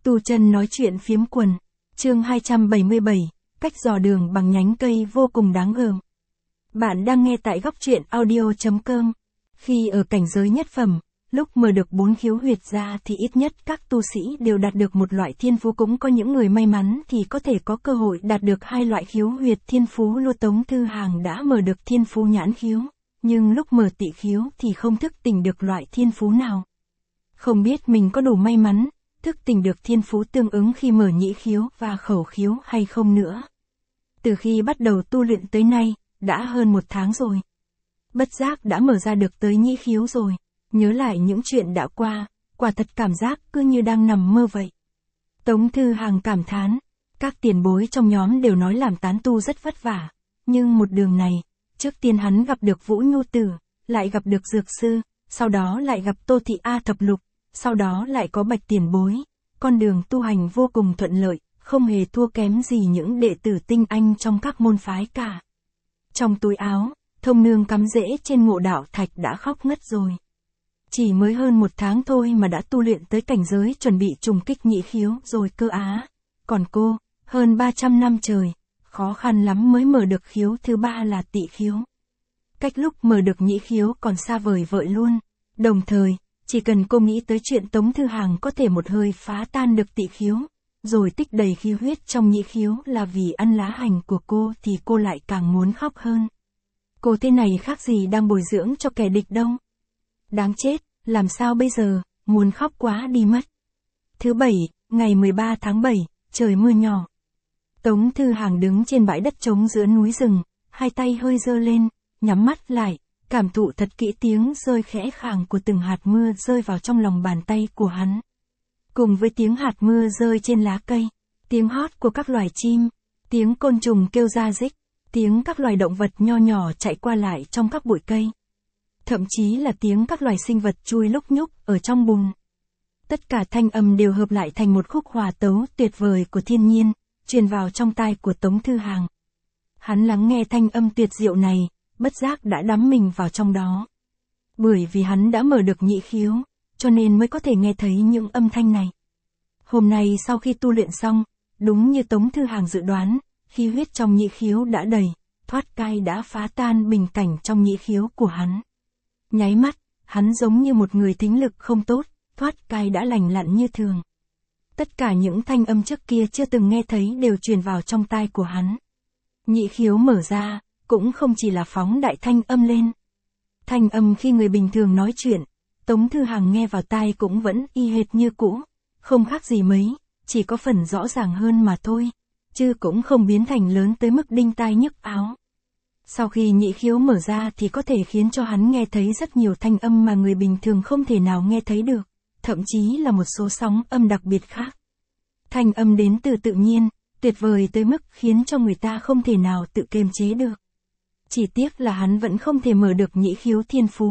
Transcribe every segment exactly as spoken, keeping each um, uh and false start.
Tu Chân nói chuyện phiếm quần, chương hai trăm bảy mươi bảy, cách dò đường bằng nhánh cây vô cùng đáng gờm. Bạn đang nghe tại góc truyện audio chấm com. Khi ở cảnh giới nhất phẩm, lúc mở được bốn khiếu huyệt ra thì ít nhất các tu sĩ đều đạt được một loại thiên phú, cũng có những người may mắn thì có thể có cơ hội đạt được hai loại khiếu huyệt thiên phú. Lô Tống Thư Hàng đã mở được thiên phú nhãn khiếu, nhưng lúc mở tị khiếu thì không thức tỉnh được loại thiên phú nào. Không biết mình có đủ may mắn thức tỉnh được thiên phú tương ứng khi mở nhĩ khiếu và khẩu khiếu hay không nữa. Từ khi bắt đầu tu luyện tới nay, đã hơn một tháng rồi. Bất giác đã mở ra được tới nhĩ khiếu rồi. Nhớ lại những chuyện đã qua, quả thật cảm giác cứ như đang nằm mơ vậy. Tống Thư Hàng cảm thán, các tiền bối trong nhóm đều nói làm tán tu rất vất vả. Nhưng một đường này, trước tiên hắn gặp được Vũ Nhu Tử, lại gặp được Dược Sư, sau đó lại gặp Tô Thị A Thập Lục, sau đó lại có Bạch tiền bối. Con đường tu hành vô cùng thuận lợi, không hề thua kém gì những đệ tử tinh anh trong các môn phái cả. Trong túi áo, Thông Nương cắm rễ trên Ngộ Đạo Thạch đã khóc ngất rồi. Chỉ mới hơn một tháng thôi mà đã tu luyện tới cảnh giới chuẩn bị trùng kích nhị khiếu rồi cơ á. Còn cô, hơn ba trăm năm trời, khó khăn lắm mới mở được khiếu thứ ba là tị khiếu. Cách lúc mở được nhị khiếu còn xa vời vợi luôn. Đồng thời, chỉ cần cô nghĩ tới chuyện Tống Thư Hàng có thể một hơi phá tan được tị khiếu, rồi tích đầy khí huyết trong nhị khiếu là vì ăn lá hành của cô, thì cô lại càng muốn khóc hơn. Cô thế này khác gì đang bồi dưỡng cho kẻ địch đâu. Đáng chết, làm sao bây giờ, muốn khóc quá đi mất. Thứ bảy, ngày mười ba tháng bảy, trời mưa nhỏ. Tống Thư Hàng đứng trên bãi đất trống giữa núi rừng, hai tay hơi giơ lên, nhắm mắt lại, cảm thụ thật kỹ tiếng rơi khẽ khàng của từng hạt mưa rơi vào trong lòng bàn tay của hắn. Cùng với tiếng hạt mưa rơi trên lá cây, tiếng hót của các loài chim, tiếng côn trùng kêu ra rích, tiếng các loài động vật nho nhỏ chạy qua lại trong các bụi cây. Thậm chí là tiếng các loài sinh vật chui lúc nhúc ở trong bùn. Tất cả thanh âm đều hợp lại thành một khúc hòa tấu tuyệt vời của thiên nhiên, truyền vào trong tai của Tống Thư Hàng. Hắn lắng nghe thanh âm tuyệt diệu này, bất giác đã đắm mình vào trong đó. Bởi vì hắn đã mở được nhị khiếu, cho nên mới có thể nghe thấy những âm thanh này. Hôm nay sau khi tu luyện xong, đúng như Tống Thư Hàng dự đoán, khí huyết trong nhị khiếu đã đầy, thoát cai đã phá tan bình cảnh trong nhị khiếu của hắn. Nháy mắt, hắn giống như một người thính lực không tốt, thoát cai đã lành lặn như thường. Tất cả những thanh âm trước kia chưa từng nghe thấy đều truyền vào trong tai của hắn. Nhị khiếu mở ra, cũng không chỉ là phóng đại thanh âm lên. Thanh âm khi người bình thường nói chuyện, Tống Thư Hàng nghe vào tai cũng vẫn y hệt như cũ, không khác gì mấy, chỉ có phần rõ ràng hơn mà thôi, chứ cũng không biến thành lớn tới mức đinh tai nhức áo. Sau khi nhị khiếu mở ra thì có thể khiến cho hắn nghe thấy rất nhiều thanh âm mà người bình thường không thể nào nghe thấy được, thậm chí là một số sóng âm đặc biệt khác. Thanh âm đến từ tự nhiên, tuyệt vời tới mức khiến cho người ta không thể nào tự kiềm chế được. Chỉ tiếc là hắn vẫn không thể mở được nhị khiếu thiên phú.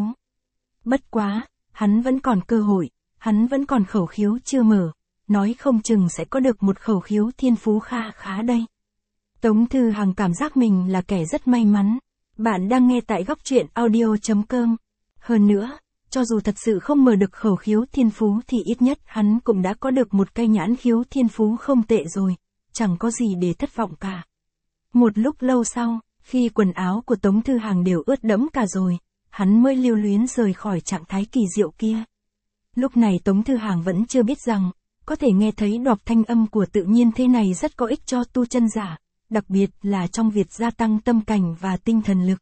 Bất quá, hắn vẫn còn cơ hội, hắn vẫn còn khẩu khiếu chưa mở, nói không chừng sẽ có được một khẩu khiếu thiên phú kha khá đây. Tống Thư Hàng cảm giác mình là kẻ rất may mắn. Bạn đang nghe tại góc truyện audio chấm com. Hơn nữa, cho dù thật sự không mở được khẩu khiếu thiên phú thì ít nhất hắn cũng đã có được một cây nhãn khiếu thiên phú không tệ rồi, chẳng có gì để thất vọng cả. Một lúc lâu sau, khi quần áo của Tống Thư Hàng đều ướt đẫm cả rồi, hắn mới lưu luyến rời khỏi trạng thái kỳ diệu kia. Lúc này Tống Thư Hàng vẫn chưa biết rằng, có thể nghe thấy đọc thanh âm của tự nhiên thế này rất có ích cho tu chân giả, đặc biệt là trong việc gia tăng tâm cảnh và tinh thần lực.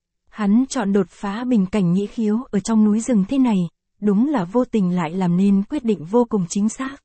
Hắn chọn đột phá bình cảnh nhị khiếu ở trong núi rừng thế này, đúng là vô tình lại làm nên quyết định vô cùng chính xác.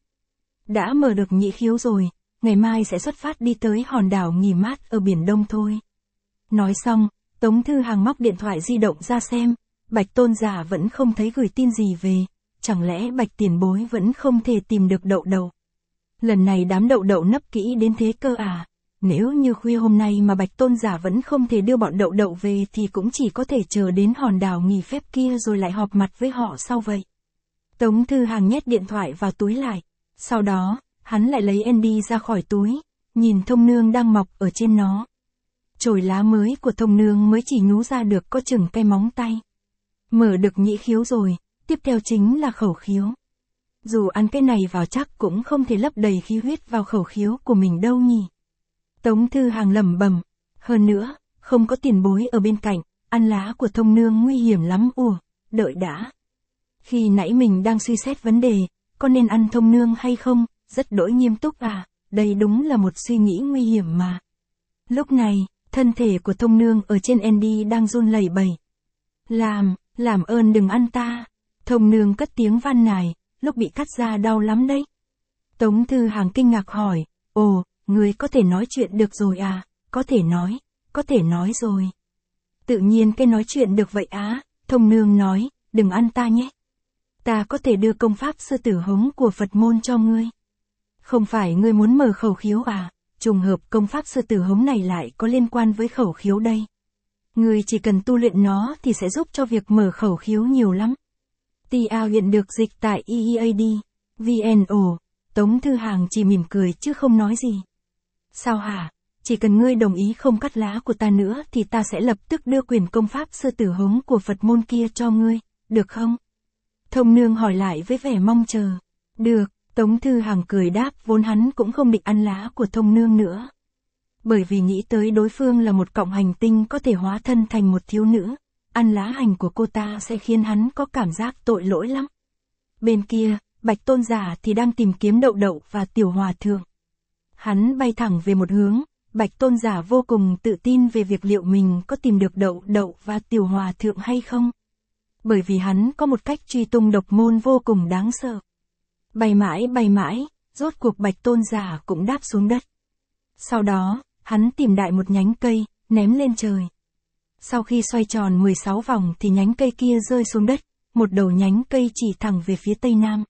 Đã mở được nhị khiếu rồi, ngày mai sẽ xuất phát đi tới hòn đảo nghỉ mát ở Biển Đông thôi. Nói xong, Tống Thư Hàng móc điện thoại di động ra xem, Bạch Tôn Giả vẫn không thấy gửi tin gì về, chẳng lẽ Bạch tiền bối vẫn không thể tìm được Đậu Đậu. Lần này đám Đậu Đậu nấp kỹ đến thế cơ à? Nếu như khuya hôm nay mà Bạch Tôn Giả vẫn không thể đưa bọn Đậu Đậu về thì cũng chỉ có thể chờ đến hòn đảo nghỉ phép kia rồi lại họp mặt với họ sau vậy. Tống Thư Hàng nhét điện thoại vào túi lại, sau đó, hắn lại lấy Andy ra khỏi túi, nhìn Thông Nương đang mọc ở trên nó. Chồi lá mới của Thông Nương mới chỉ nhú ra được có chừng cái móng tay. Mở được nhị khiếu rồi, tiếp theo chính là khẩu khiếu. Dù ăn cái này vào chắc cũng không thể lấp đầy khí huyết vào khẩu khiếu của mình đâu nhỉ. Tống Thư Hàng lẩm bẩm, hơn nữa, không có tiền bối ở bên cạnh, ăn lá của thông nương nguy hiểm lắm. Ủa, đợi đã. Khi nãy mình đang suy xét vấn đề, có nên ăn thông nương hay không, rất đỗi nghiêm túc à, đây đúng là một suy nghĩ nguy hiểm mà. Lúc này, thân thể của thông nương ở trên Andy đang run lẩy bẩy. Làm, làm ơn đừng ăn ta. Thông nương cất tiếng van nài, lúc bị cắt ra đau lắm đấy. Tống Thư Hàng kinh ngạc hỏi, ồ, người có thể nói chuyện được rồi à, có thể nói, có thể nói rồi. Tự nhiên cái nói chuyện được vậy á, thông nương nói, đừng ăn ta nhé. Ta có thể đưa công pháp sư tử hống của Phật môn cho ngươi. Không phải ngươi muốn mở khẩu khiếu à, trùng hợp công pháp sư tử hống này lại có liên quan với khẩu khiếu đây. Ngươi chỉ cần tu luyện nó thì sẽ giúp cho việc mở khẩu khiếu nhiều lắm. tê a hiện được dịch tại e e a d, vn o, Tống Thư Hàng chỉ mỉm cười chứ không nói gì. Sao hả, chỉ cần ngươi đồng ý không cắt lá của ta nữa thì ta sẽ lập tức đưa quyền công pháp sư tử hống của Phật môn kia cho ngươi, được không? Thông nương hỏi lại với vẻ mong chờ. Được, Tống Thư Hàng cười đáp, vốn hắn cũng không định ăn lá của thông nương nữa. Bởi vì nghĩ tới đối phương là một cọng hành tinh có thể hóa thân thành một thiếu nữ, ăn lá hành của cô ta sẽ khiến hắn có cảm giác tội lỗi lắm. Bên kia, Bạch Tôn Giả thì đang tìm kiếm Đậu Đậu và Tiểu Hòa Thượng. Hắn bay thẳng về một hướng, Bạch Tôn Giả vô cùng tự tin về việc liệu mình có tìm được Đậu Đậu và Tiểu Hòa Thượng hay không. Bởi vì hắn có một cách truy tung độc môn vô cùng đáng sợ. Bay mãi bay mãi, rốt cuộc Bạch Tôn Giả cũng đáp xuống đất. Sau đó, hắn tìm đại một nhánh cây, ném lên trời. Sau khi xoay tròn mười sáu vòng thì nhánh cây kia rơi xuống đất, một đầu nhánh cây chỉ thẳng về phía tây nam.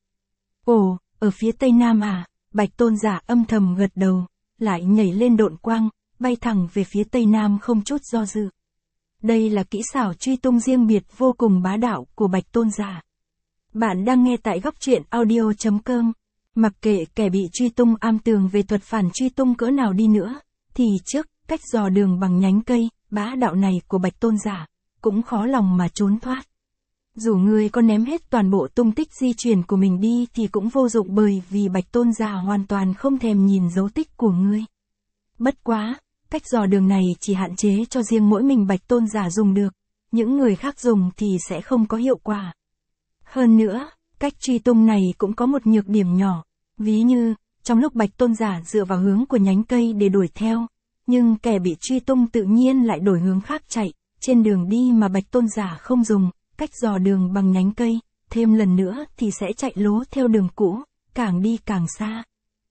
Ồ, ở phía tây nam à, Bạch Tôn Giả âm thầm gật đầu, lại nhảy lên độn quang, bay thẳng về phía tây nam không chút do dự. Đây là kỹ xảo truy tung riêng biệt vô cùng bá đạo của Bạch Tôn Giả. Bạn đang nghe tại góc truyện audio chấm com. Mặc kệ kẻ bị truy tung am tường về thuật phản truy tung cỡ nào đi nữa, thì trước cách dò đường bằng nhánh cây, bá đạo này của Bạch Tôn Giả, cũng khó lòng mà trốn thoát. Dù ngươi có ném hết toàn bộ tung tích di chuyển của mình đi thì cũng vô dụng, bởi vì Bạch Tôn Giả hoàn toàn không thèm nhìn dấu tích của ngươi. Bất quá, cách dò đường này chỉ hạn chế cho riêng mỗi mình Bạch Tôn Giả dùng được, những người khác dùng thì sẽ không có hiệu quả. Hơn nữa, cách truy tung này cũng có một nhược điểm nhỏ, ví như, trong lúc Bạch Tôn Giả dựa vào hướng của nhánh cây để đuổi theo, nhưng kẻ bị truy tung tự nhiên lại đổi hướng khác chạy, trên đường đi mà Bạch Tôn Giả không dùng cách dò đường bằng nhánh cây, thêm lần nữa thì sẽ chạy lố theo đường cũ, càng đi càng xa.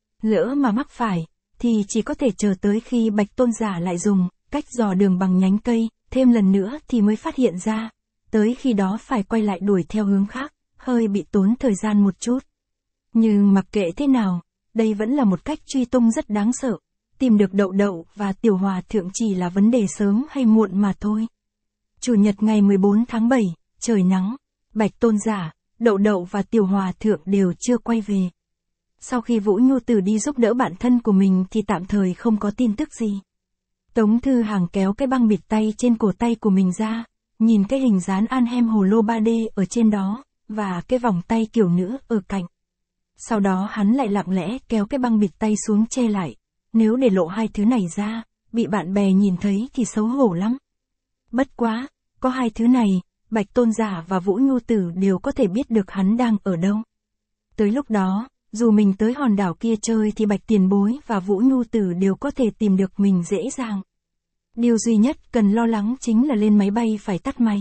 Lỡ mà mắc phải, thì chỉ có thể chờ tới khi Bạch Tôn Giả lại dùng cách dò đường bằng nhánh cây, thêm lần nữa thì mới phát hiện ra. Tới khi đó phải quay lại đuổi theo hướng khác, hơi bị tốn thời gian một chút. Nhưng mặc kệ thế nào, đây vẫn là một cách truy tung rất đáng sợ. Tìm được Đậu Đậu và Tiểu Hòa Thượng chỉ là vấn đề sớm hay muộn mà thôi. Chủ nhật ngày mười bốn tháng bảy, trời nắng, Bạch Tôn Giả, Đậu Đậu và Tiểu Hòa Thượng đều chưa quay về. Sau khi Vũ Nhu Tử đi giúp đỡ bạn thân của mình thì tạm thời không có tin tức gì. Tống Thư Hàng kéo cái băng bịt tay trên cổ tay của mình ra, nhìn cái hình dán Anhem hồ lô ba D ở trên đó, và cái vòng tay kiểu nữ ở cạnh. Sau đó hắn lại lặng lẽ kéo cái băng bịt tay xuống che lại, nếu để lộ hai thứ này ra, bị bạn bè nhìn thấy thì xấu hổ lắm. Bất quá, có hai thứ này, Bạch Tôn Giả và Vũ Nhu Tử đều có thể biết được hắn đang ở đâu. Tới lúc đó, dù mình tới hòn đảo kia chơi thì Bạch Tiền Bối và Vũ Nhu Tử đều có thể tìm được mình dễ dàng. Điều duy nhất cần lo lắng chính là lên máy bay phải tắt máy.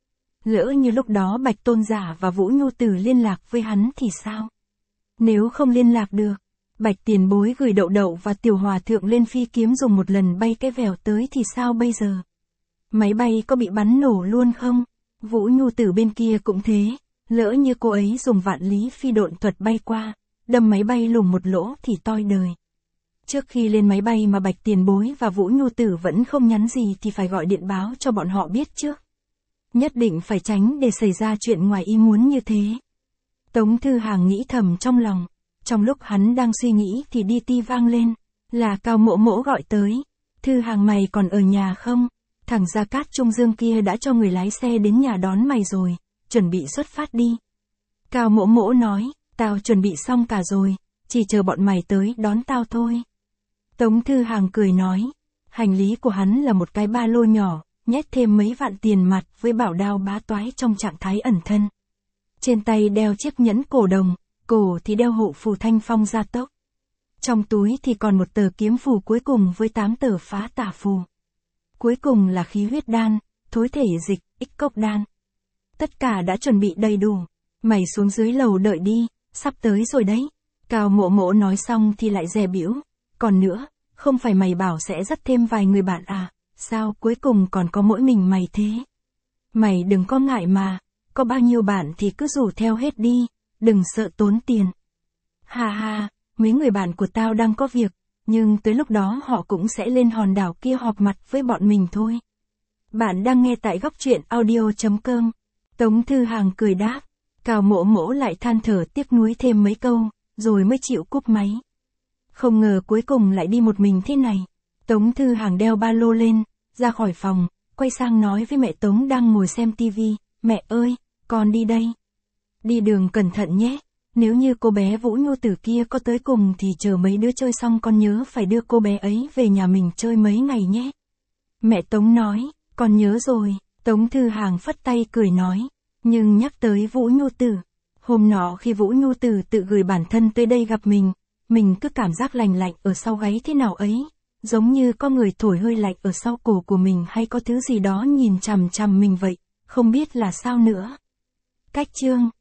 Lỡ như lúc đó Bạch Tôn Giả và Vũ Nhu Tử liên lạc với hắn thì sao? Nếu không liên lạc được, Bạch Tiền Bối gửi Đậu Đậu và Tiểu Hòa Thượng lên phi kiếm dùng một lần bay cái vèo tới thì sao bây giờ? Máy bay có bị bắn nổ luôn không? Vũ Nhu Tử bên kia cũng thế, lỡ như cô ấy dùng vạn lý phi độn thuật bay qua, đâm máy bay lủng một lỗ thì toi đời. Trước khi lên máy bay mà Bạch Tiền Bối và Vũ Nhu Tử vẫn không nhắn gì thì phải gọi điện báo cho bọn họ biết trước. Nhất định phải tránh để xảy ra chuyện ngoài ý muốn như thế. Tống Thư Hàng nghĩ thầm trong lòng. Trong lúc hắn đang suy nghĩ thì đi ti vang lên. Là Cao Mỗ Mỗ gọi tới. Thư Hàng, mày còn ở nhà không? Thằng Gia Cát Trung Dương kia đã cho người lái xe đến nhà đón mày rồi. Chuẩn bị xuất phát đi. Cao Mỗ Mỗ nói. Tao chuẩn bị xong cả rồi, chỉ chờ bọn mày tới đón tao thôi. Tống Thư Hàng cười nói. Hành lý của hắn là một cái ba lô nhỏ, nhét thêm mấy vạn tiền mặt với bảo đao bá toái trong trạng thái ẩn thân. Trên tay đeo chiếc nhẫn cổ đồng, cổ thì đeo hộ phù thanh phong gia tốc. Trong túi thì còn một tờ kiếm phù cuối cùng với tám tờ phá tà phù. Cuối cùng là khí huyết đan, thối thể dịch, ích cốc đan. Tất cả đã chuẩn bị đầy đủ. Mày xuống dưới lầu đợi đi, sắp tới rồi đấy. Cao Mộ Mộ nói xong thì lại dè bĩu. Còn nữa, không phải mày bảo sẽ dắt thêm vài người bạn à, sao cuối cùng còn có mỗi mình mày thế? Mày đừng có ngại mà, có bao nhiêu bạn thì cứ rủ theo hết đi, đừng sợ tốn tiền. Ha ha, mấy người bạn của tao đang có việc, nhưng tới lúc đó họ cũng sẽ lên hòn đảo kia họp mặt với bọn mình thôi. Bạn đang nghe tại góc truyện audio chấm com. Tống Thư Hàng cười đáp. Cao Mộ Mộ lại than thở tiếc nuối thêm mấy câu, rồi mới chịu cúp máy. Không ngờ cuối cùng lại đi một mình thế này. Tống Thư Hàng đeo ba lô lên, ra khỏi phòng, quay sang nói với mẹ Tống đang ngồi xem tivi. Mẹ ơi, con đi đây. Đi đường cẩn thận nhé. Nếu như cô bé Vũ Nhu Tử kia có tới cùng thì chờ mấy đứa chơi xong con nhớ phải đưa cô bé ấy về nhà mình chơi mấy ngày nhé. Mẹ Tống nói, con nhớ rồi. Tống Thư Hàng phất tay cười nói. Nhưng nhắc tới Vũ Nhu Tử. Hôm nọ khi Vũ Nhu Tử tự gửi bản thân tới đây gặp mình, mình cứ cảm giác lành lạnh ở sau gáy thế nào ấy. Giống như có người thổi hơi lạnh ở sau cổ của mình hay có thứ gì đó nhìn chằm chằm mình vậy, không biết là sao nữa. Cách chương